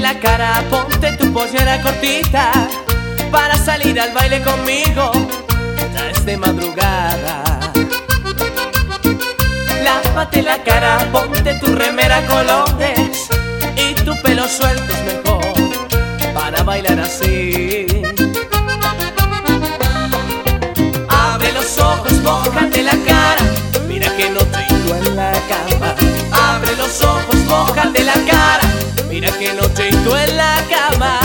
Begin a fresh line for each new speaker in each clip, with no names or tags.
la cara, ponte tu pollera cortita para salir al baile conmigo, ya es de madrugada. Lávate la cara, ponte tu remera colores y tu pelo suelto es mejor para bailar así. Abre los ojos, mójate la cara, mira que no te hinco en la cama. Abre los ojos, mójate la cara, mira que no te hinco en la cama.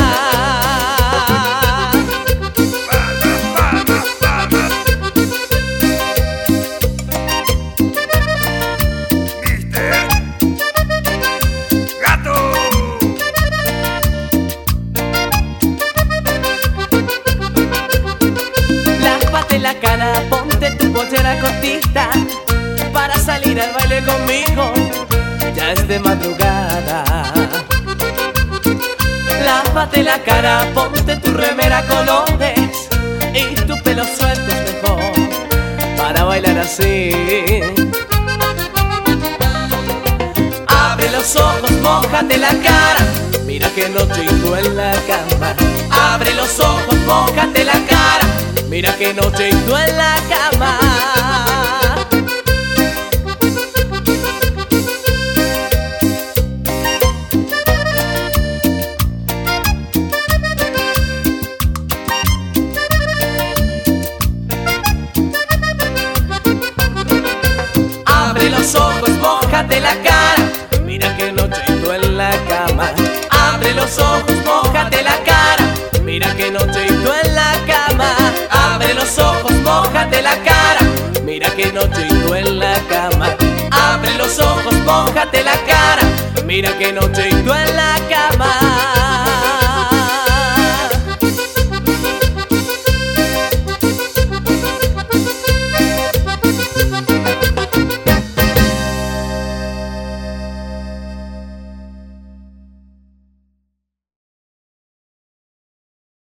La cara, ponte tu pollera cortita para salir al baile conmigo, ya es de madrugada. Lávate la cara, ponte tu remera colores y tu pelo suelto es mejor para bailar así. Abre los ojos, mójate la cara, mira que no te hinco en la cama. Abre los ojos, mójate la cara, mira que no te hinco en la cama. Abre los ojos, mójate la cara, mira que no te hinco en la cama. Abre los ojos, mójate la cara, mira que no te hinco en la cama. Abre los ojos, mójate la cara, mira que no te hinco en la cama. Abre los ojos, mójate la cara, mira que no te hinco en la cama.